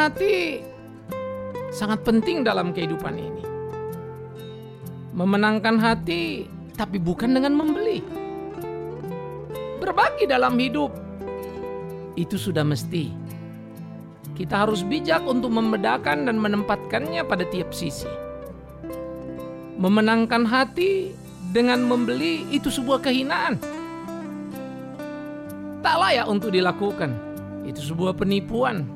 hati sangat penting dalam kehidupan ini. Memenangkan hati, tapi bukan dengan membeli. Berbagi dalam hidup, itu sudah mesti. Kita harus bijak untuk membedakan dan menempatkannya pada tiap sisi. Memenangkan hati dengan membeli itu sebuah kehinaan. Tak layak untuk dilakukan. Itu sebuah penipuan.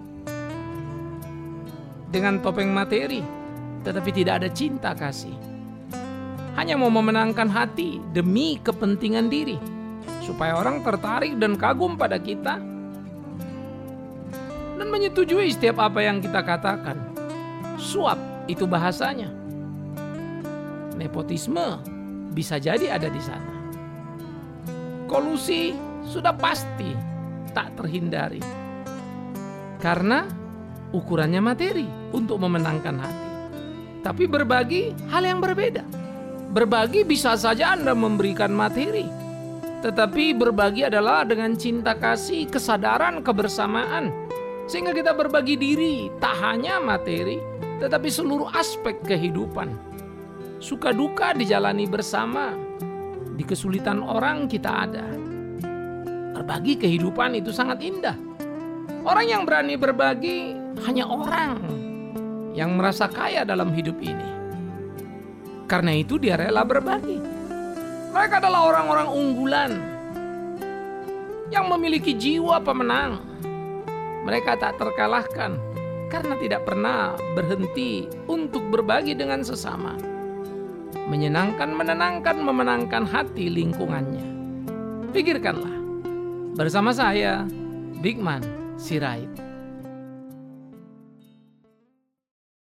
Dengan topeng materi, tetapi tidak ada cinta kasih. Hanya mau memenangkan hati demi kepentingan diri, supaya orang tertarik dan kagum pada kita, dan menyetujui setiap apa yang kita katakan. Suap itu bahasanya. Nepotisme bisa jadi ada di sana. Kolusi sudah pasti tak terhindari. Karena ukurannya materi untuk memenangkan hati. Tapi berbagi hal yang berbeda. Berbagi bisa saja Anda memberikan materi. Tetapi berbagi adalah dengan cinta kasih, kesadaran, kebersamaan. Sehingga kita berbagi diri, tak hanya materi, tetapi seluruh aspek kehidupan. Suka duka dijalani bersama. Di kesulitan orang kita ada. Berbagi kehidupan itu sangat indah. Orang yang berani berbagi hanya orang yang merasa kaya dalam hidup ini. Karena itu dia rela berbagi. Mereka adalah orang-orang unggulan yang memiliki jiwa pemenang. Mereka tak terkalahkan karena tidak pernah berhenti untuk berbagi dengan sesama. Menyenangkan, menenangkan, memenangkan hati lingkungannya. Pikirkanlah bersama saya, Bigman Sirait.